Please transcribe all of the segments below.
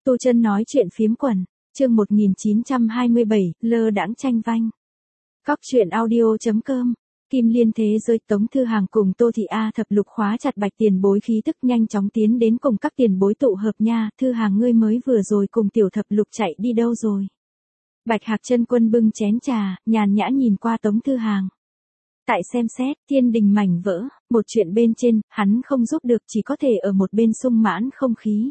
Tu Chân nói chuyện phiếm quần, chương 1927, lơ đãng tranh vanh. Cóc truyện audio.com, Kim Liên thế giới. Tống Thư Hàng cùng Tô Thị A thập lục khóa chặt Bạch tiền bối, khí tức nhanh chóng tiến đến cùng các tiền bối tụ hợp nha. Thư Hàng, ngươi mới vừa rồi cùng tiểu thập lục chạy đi đâu rồi? Bạch Hạc Chân Quân bưng chén trà, nhàn nhã nhìn qua Tống Thư Hàng. Tại xem xét thiên đình mảnh vỡ, một chuyện bên trên, hắn không giúp được, chỉ có thể ở một bên sung mãn không khí.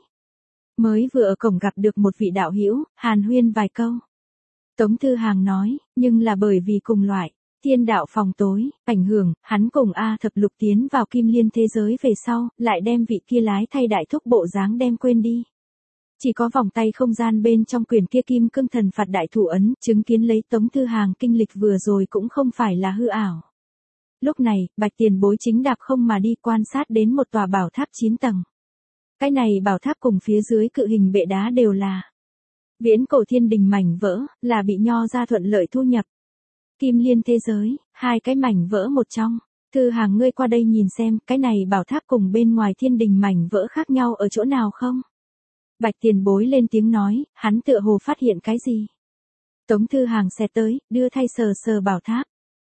Mới vừa ở cổng gặp được một vị đạo hữu, hàn huyên vài câu. Tống Thư Hàng nói, nhưng là bởi vì cùng loại, thiên đạo phòng tối, ảnh hưởng, hắn cùng A thập lục tiến vào Kim Liên thế giới về sau, lại đem vị kia lái thay đại thúc bộ dáng đem quên đi. Chỉ có vòng tay không gian bên trong quyển kia kim cương thần phạt đại thủ ấn, chứng kiến lấy Tống Thư Hàng kinh lịch vừa rồi cũng không phải là hư ảo. Lúc này, Bạch tiền bối chính đạp không mà đi quan sát đến một tòa bảo tháp 9 tầng. Cái này bảo tháp cùng phía dưới cự hình bệ đá đều là viễn cổ thiên đình mảnh vỡ, là bị Nho gia thuận lợi thu nhập. Kim Liên thế giới, hai cái mảnh vỡ một trong. Thư Hàng, ngươi qua đây nhìn xem, cái này bảo tháp cùng bên ngoài thiên đình mảnh vỡ khác nhau ở chỗ nào không? Bạch tiền bối lên tiếng nói, hắn tựa hồ phát hiện cái gì? Tống Thư Hàng xẹt tới, đưa thay sờ sờ bảo tháp.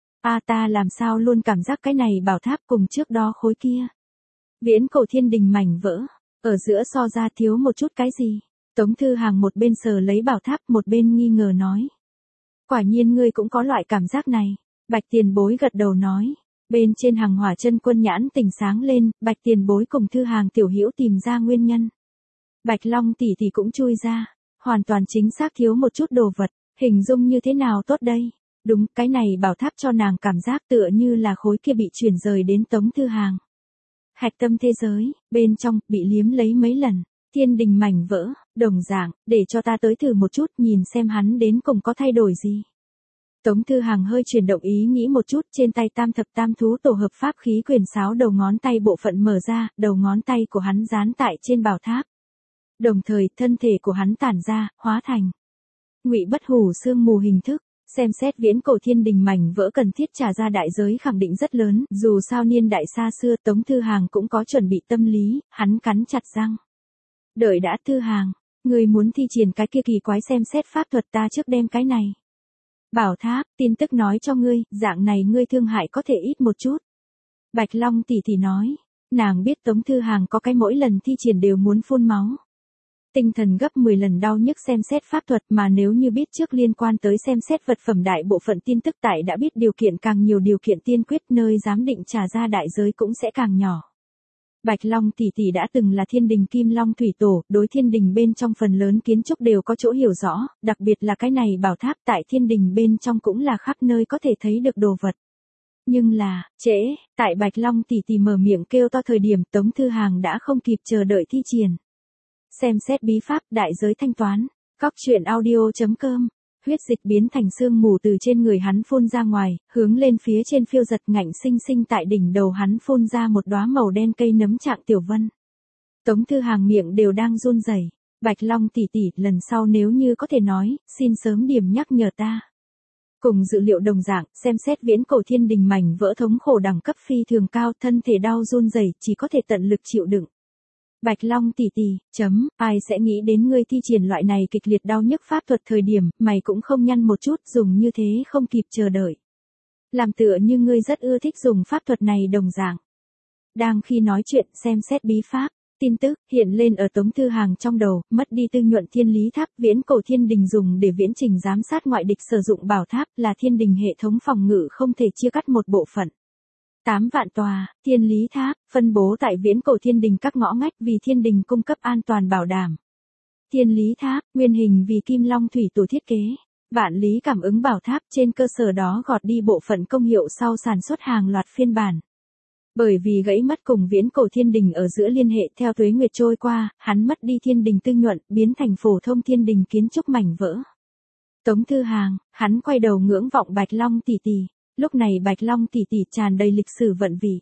Ta làm sao luôn cảm giác cái này bảo tháp cùng trước đó khối kia viễn cổ thiên đình mảnh vỡ, ở giữa so ra thiếu một chút cái gì? Tống Thư Hàng một bên sờ lấy bảo tháp, một bên nghi ngờ nói. Quả nhiên ngươi cũng có loại cảm giác này. Bạch tiền bối gật đầu nói. Bên trên Hàng Hỏa Chân Quân nhãn tỉnh sáng lên, Bạch tiền bối cùng Thư Hàng tiểu hữu tìm ra nguyên nhân. Bạch Long tỷ tỷ cũng chui ra, hoàn toàn chính xác thiếu một chút đồ vật, hình dung như thế nào tốt đây? Đúng, cái này bảo tháp cho nàng cảm giác tựa như là khối kia bị chuyển rời đến Tống Thư Hàng. Hạch tâm thế giới, bên trong, bị liếm lấy mấy lần, thiên đình mảnh vỡ, đồng dạng, để cho ta tới thử một chút, nhìn xem hắn đến cùng có thay đổi gì. Tống Thư Hàng hơi chuyển động ý nghĩ một chút, trên tay tam thập tam thú tổ hợp pháp khí quyền sáo, đầu ngón tay bộ phận mở ra, đầu ngón tay của hắn dán tại trên bảo tháp. Đồng thời, thân thể của hắn tản ra, hóa thành Ngụy Bất Hủ sương mù hình thức. Xem xét viễn cổ thiên đình mảnh vỡ cần thiết trả ra đại giới khẳng định rất lớn, dù sao niên đại xa xưa, Tống Thư Hàng cũng có chuẩn bị tâm lý, hắn cắn chặt răng. Đợi đã, Thư Hàng, ngươi muốn thi triển cái kia kỳ quái xem xét pháp thuật, ta trước đem cái này bảo tháp, tin tức nói cho ngươi, dạng này ngươi thương hại có thể ít một chút. Bạch Long tỷ tỷ nói, nàng biết Tống Thư Hàng có cái mỗi lần thi triển đều muốn phun máu. Tinh thần gấp 10 lần đau nhức xem xét pháp thuật, mà nếu như biết trước liên quan tới xem xét vật phẩm đại bộ phận tin tức, tại đã biết điều kiện càng nhiều điều kiện tiên quyết, nơi giám định trả ra đại giới cũng sẽ càng nhỏ. Bạch Long tỷ tỷ đã từng là thiên đình Kim Long thủy tổ, đối thiên đình bên trong phần lớn kiến trúc đều có chỗ hiểu rõ, đặc biệt là cái này bảo tháp tại thiên đình bên trong cũng là khắp nơi có thể thấy được đồ vật. Nhưng là, tại Bạch Long tỷ tỷ mở miệng kêu to thời điểm, Tống Thư Hàng đã không kịp chờ đợi thi triển. Xem xét bí pháp, đại giới thanh toán. Cóc truyện audio.com, huyết dịch biến thành sương mù từ trên người hắn phun ra ngoài, hướng lên phía trên phiêu giật, ngạnh sinh sinh tại đỉnh đầu hắn phun ra một đóa màu đen cây nấm trạng tiểu vân. Tống Thư Hàng miệng đều đang run rẩy. Bạch Long tỷ tỷ, lần sau nếu như có thể nói, xin sớm điểm nhắc nhở ta. Cùng dự liệu đồng dạng, xem xét viễn cổ thiên đình mảnh vỡ thống khổ đẳng cấp phi thường cao, thân thể đau run rẩy, chỉ có thể tận lực chịu đựng. Bạch Long tỷ tỷ, ai sẽ nghĩ đến ngươi thi triển loại này kịch liệt đau nhức pháp thuật thời điểm, mày cũng không nhăn một chút, dùng như thế không kịp chờ đợi. Làm tựa như ngươi rất ưa thích dùng pháp thuật này đồng dạng. Đang khi nói chuyện, xem xét bí pháp, tin tức hiện lên ở Tống Thư Hàng trong đầu, mất đi tư nhuận thiên lý tháp, viễn cổ thiên đình dùng để viễn trình giám sát ngoại địch sử dụng bảo tháp, là thiên đình hệ thống phòng ngự không thể chia cắt một bộ phận. 8 vạn tòa, thiên lý tháp, phân bố tại viễn cổ thiên đình các ngõ ngách vì thiên đình cung cấp an toàn bảo đảm. Thiên lý tháp, nguyên hình vì Kim Long thủy tổ thiết kế. Vạn lý cảm ứng bảo tháp, trên cơ sở đó gọt đi bộ phận công hiệu sau sản xuất hàng loạt phiên bản. Bởi vì gãy mất cùng viễn cổ thiên đình ở giữa liên hệ, theo tuế nguyệt trôi qua, hắn mất đi thiên đình tư nhuận, biến thành phổ thông thiên đình kiến trúc mảnh vỡ. Tống Thư Hàng, hắn quay đầu ngưỡng vọng Bạch Long tỷ tỷ. Lúc này Bạch Long tỷ tỷ tràn đầy lịch sử vận vị.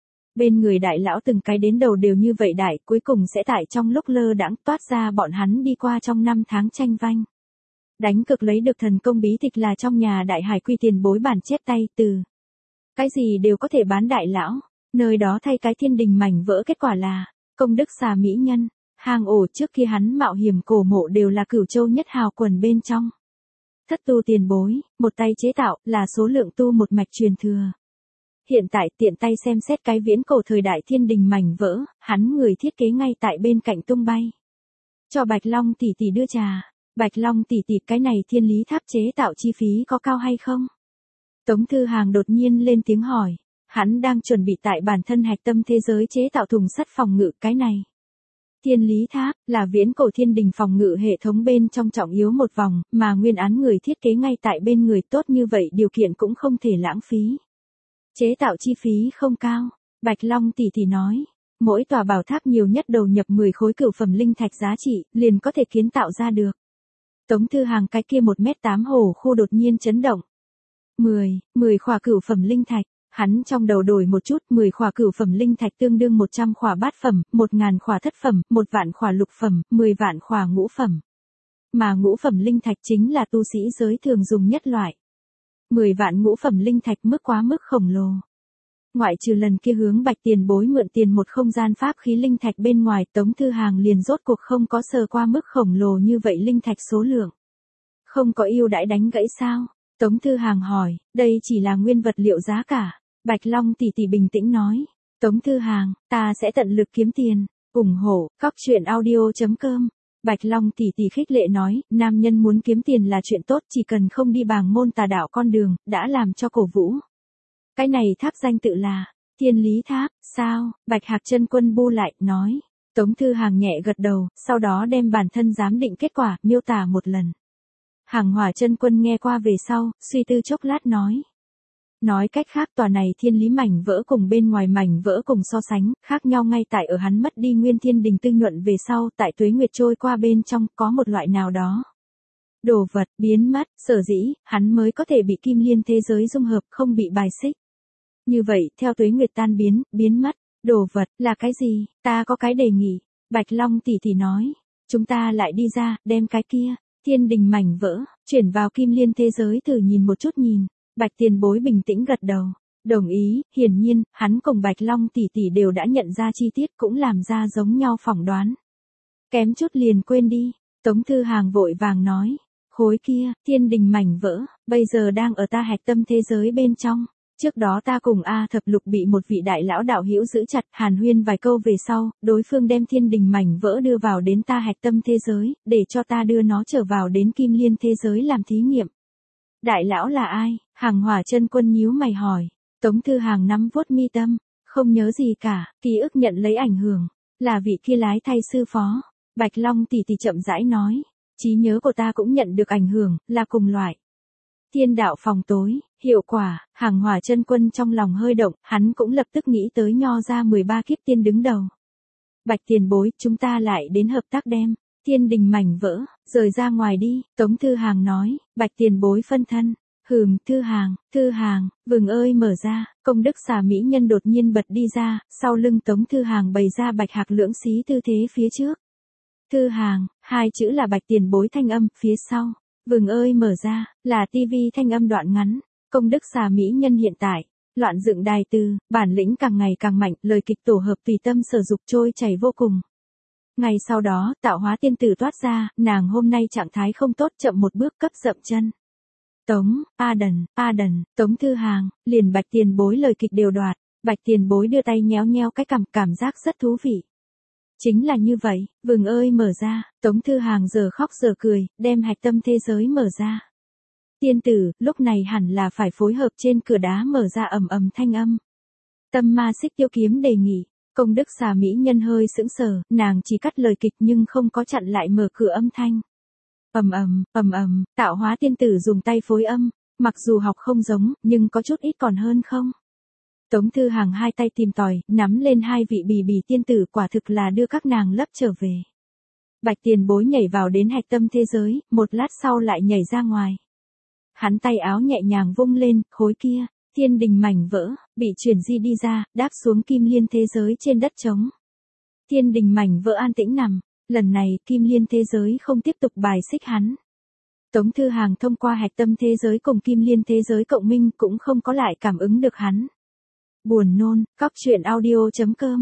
Bên người đại lão từng cái đến đầu đều như vậy đại, cuối cùng sẽ tại trong lúc lơ đãng toát ra bọn hắn đi qua trong 5 tháng tranh vanh. Đánh cực lấy được thần công bí tịch là trong nhà đại hải quy tiền bối bản chép tay, từ cái gì đều có thể bán đại lão, nơi đó thay cái thiên đình mảnh vỡ, kết quả là công đức xà mỹ nhân. Hang ổ trước kia hắn mạo hiểm cổ mộ đều là Cửu Châu nhất hào quần bên trong. Thất tu tiền bối, một tay chế tạo, là số lượng tu một mạch truyền thừa. Hiện tại tiện tay xem xét cái viễn cổ thời đại thiên đình mảnh vỡ, hắn người thiết kế ngay tại bên cạnh tung bay. Cho Bạch Long tỷ tỷ đưa trà. Bạch Long tỷ tỷ, cái này thiên lý tháp chế tạo chi phí có cao hay không? Tống Thư Hàng đột nhiên lên tiếng hỏi. Hắn đang chuẩn bị tại bản thân hạch tâm thế giới chế tạo thùng sắt phòng ngự cái này. Thiên lý tháp là viễn cổ thiên đình phòng ngự hệ thống bên trong trọng yếu một vòng, mà nguyên án người thiết kế ngay tại bên người, tốt như vậy điều kiện cũng không thể lãng phí. Chế tạo chi phí không cao, Bạch Long tỷ tỷ nói. Mỗi tòa bảo tháp nhiều nhất đầu nhập 10 khối cửu phẩm linh thạch giá trị, liền có thể kiến tạo ra được. Tống Thư Hàng cái kia 1m8 hổ khu đột nhiên chấn động. 10 khỏa cửu phẩm linh thạch, hắn trong đầu đổi một chút, 10 khỏa cửu phẩm linh thạch tương đương 100 khỏa bát phẩm, 1000 khỏa thất phẩm, 1 vạn khỏa lục phẩm, 10 vạn khỏa ngũ phẩm. Mà ngũ phẩm linh thạch chính là tu sĩ giới thường dùng nhất loại. 10 vạn ngũ phẩm linh thạch mức quá mức khổng lồ. Ngoại trừ lần kia hướng Bạch tiền bối mượn tiền một không gian pháp khí linh thạch bên ngoài, Tống Thư Hàng liền rốt cuộc không có sờ qua mức khổng lồ như vậy linh thạch số lượng. Không có ưu đãi đánh gãy sao? Tống Thư Hàng hỏi, đây chỉ là nguyên vật liệu giá cả. Bạch Long tỷ tỷ bình tĩnh nói. Tống Thư Hàng, ta sẽ tận lực kiếm tiền, ủng hộ, coctruyện.audio.com. Bạch Long tỷ tỷ khích lệ nói, nam nhân muốn kiếm tiền là chuyện tốt, chỉ cần không đi bàng môn tà đạo con đường, đã làm cho cổ vũ. Cái này tháp danh tự là Thiên Lý Tháp, sao? Bạch Hạc Chân Quân bu lại, nói. Tống Thư Hàng nhẹ gật đầu, sau đó đem bản thân giám định kết quả, miêu tả một lần. Hàng Hỏa Chân Quân nghe qua về sau, suy tư chốc lát nói. Nói cách khác, tòa này thiên lý mảnh vỡ cùng bên ngoài mảnh vỡ cùng so sánh, khác nhau ngay tại ở hắn mất đi nguyên thiên đình tư nhuận về sau, tại tuế nguyệt trôi qua bên trong, có một loại nào đó. Đồ vật, biến mất, sở dĩ, hắn mới có thể bị kim liên thế giới dung hợp, không bị bài xích. Như vậy, theo tuế nguyệt tan biến mất, đồ vật, là cái gì? Ta có cái đề nghị. Bạch Long tỷ tỷ nói. Chúng ta lại đi ra, đem cái kia, thiên đình mảnh vỡ, chuyển vào kim liên thế giới thử nhìn một chút nhìn. Bạch tiền bối bình tĩnh gật đầu. Đồng ý, hiển nhiên, hắn cùng Bạch Long tỷ tỷ đều đã nhận ra chi tiết, cũng làm ra giống nhau phỏng đoán. Kém chút liền quên đi. Tống Thư Hàng vội vàng nói. Khối kia, thiên đình mảnh vỡ, bây giờ đang ở ta hạch tâm thế giới bên trong. Trước đó ta cùng A Thập Lục bị một vị đại lão đạo hữu giữ chặt, hàn huyên vài câu về sau, đối phương đem thiên đình mảnh vỡ đưa vào đến ta hạch tâm thế giới, để cho ta đưa nó trở vào đến kim liên thế giới làm thí nghiệm. Đại lão là ai? Hàng Hỏa Chân Quân nhíu mày hỏi. Tống Thư Hàng nắm vuốt mi tâm, không nhớ gì cả, ký ức nhận lấy ảnh hưởng, là vị kia lái thay sư phó. Bạch Long tỷ tỷ chậm rãi nói, trí nhớ của ta cũng nhận được ảnh hưởng, là cùng loại. Thiên đạo phòng tối, hiệu quả, Hàng Hỏa Chân Quân trong lòng hơi động, hắn cũng lập tức nghĩ tới Nho ra 13 kiếp tiên đứng đầu. Bạch tiền bối, chúng ta lại đến hợp tác đem thiên đình mảnh vỡ, rời ra ngoài đi, Tống Thư Hàng nói. Bạch tiền bối phân thân. Thư Hàng, vừng ơi mở ra, công đức xà mỹ nhân đột nhiên bật đi ra, sau lưng Tống Thư Hàng bày ra Bạch Hạc lưỡng xí tư thế phía trước. Thư Hàng, hai chữ là Bạch tiền bối thanh âm, phía sau. Vừng ơi mở ra, là tivi thanh âm đoạn ngắn. Công đức xà mỹ nhân hiện tại, loạn dựng đài từ, bản lĩnh càng ngày càng mạnh, lời kịch tổ hợp tùy tâm sở dục trôi chảy vô cùng. Ngày sau đó, tạo hóa tiên tử toát ra, nàng hôm nay trạng thái không tốt, chậm một bước cấp dậm chân. Tống, A đần, Tống Thư Hàng, liền Bạch tiền bối lời kịch đều đoạt, Bạch tiền bối đưa tay nhéo nhéo cái cảm giác rất thú vị. Chính là như vậy, vừng ơi mở ra, Tống Thư Hàng giờ khóc giờ cười, đem hạch tâm thế giới mở ra. Tiên tử, lúc này hẳn là phải phối hợp trên cửa đá mở ra ầm ầm thanh âm. Tâm ma xích tiêu kiếm đề nghị. Công đức xà mỹ nhân hơi sững sờ, nàng chỉ cắt lời kịch nhưng không có chặn lại mở cửa âm thanh. Tạo hóa tiên tử dùng tay phối âm, mặc dù học không giống, nhưng có chút ít còn hơn không. Tống Thư Hàng hai tay tìm tòi, nắm lên hai vị bì tiên tử, quả thực là đưa các nàng lấp trở về. Bạch tiền bối nhảy vào đến hạch tâm thế giới, một lát sau lại nhảy ra ngoài. Hắn tay áo nhẹ nhàng vung lên, khối kia, thiên đình mảnh vỡ, bị chuyển di đi ra, đáp xuống kim liên thế giới trên đất trống. Thiên đình mảnh vỡ an tĩnh nằm, lần này kim liên thế giới không tiếp tục bài xích hắn. Tống Thư Hàng thông qua hạch tâm thế giới cùng kim liên thế giới cộng minh cũng không có lại cảm ứng được hắn. Buồn nôn, coctruyện audio.com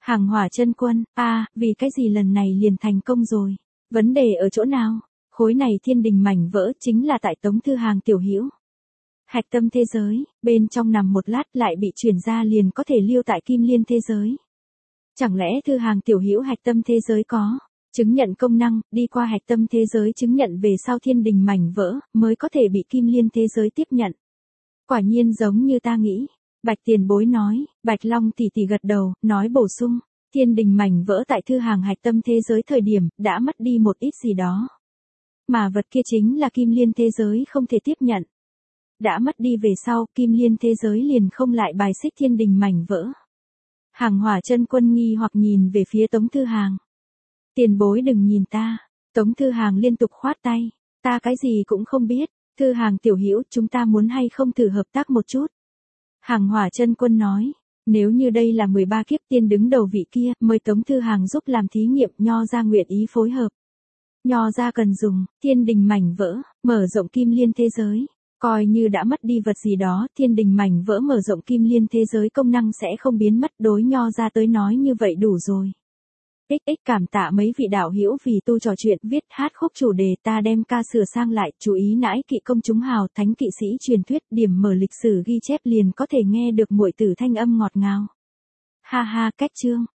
Hàng Hỏa Chân Quân, vì cái gì lần này liền thành công rồi? Vấn đề ở chỗ nào? Khối này thiên đình mảnh vỡ chính là tại Tống Thư Hàng tiểu hữu. Hạch tâm thế giới, bên trong nằm một lát lại bị chuyển ra liền có thể lưu tại Kim Liên thế giới. Chẳng lẽ Thư Hàng tiểu hữu hạch tâm thế giới có chứng nhận công năng, đi qua hạch tâm thế giới chứng nhận về sau thiên đình mảnh vỡ, mới có thể bị Kim Liên thế giới tiếp nhận. Quả nhiên giống như ta nghĩ. Bạch tiền bối nói, Bạch Long tỷ tỷ gật đầu, nói bổ sung, thiên đình mảnh vỡ tại Thư Hàng hạch tâm thế giới thời điểm, đã mất đi một ít gì đó. Mà vật kia chính là Kim Liên thế giới không thể tiếp nhận. Đã mất đi về sau, Kim Liên thế giới liền không lại bài xích thiên đình mảnh vỡ. Hàng Hỏa Chân Quân nghi hoặc nhìn về phía Tống Thư Hàng. Tiền bối đừng nhìn ta. Tống Thư Hàng liên tục khoát tay. Ta cái gì cũng không biết. Thư Hàng tiểu hữu, chúng ta muốn hay không thử hợp tác một chút. Hàng Hỏa Chân Quân nói. Nếu như đây là 13 kiếp tiên đứng đầu vị kia, mời Tống Thư Hàng giúp làm thí nghiệm, Nho gia nguyện ý phối hợp. Nho gia cần dùng thiên đình mảnh vỡ, mở rộng Kim Liên thế giới. Coi như đã mất đi vật gì đó, thiên đình mảnh vỡ mở rộng Kim Liên thế giới công năng sẽ không biến mất, đối Nho gia tới nói như vậy đủ rồi. XX cảm tạ mấy vị đạo hữu vì tu trò chuyện viết hát khúc chủ đề, ta đem ca sửa sang lại, chú ý nãi kỵ công chúng hào, thánh kỵ sĩ truyền thuyết, điểm mở lịch sử ghi chép liền có thể nghe được muội tử thanh âm ngọt ngào. Ha ha, cách chương.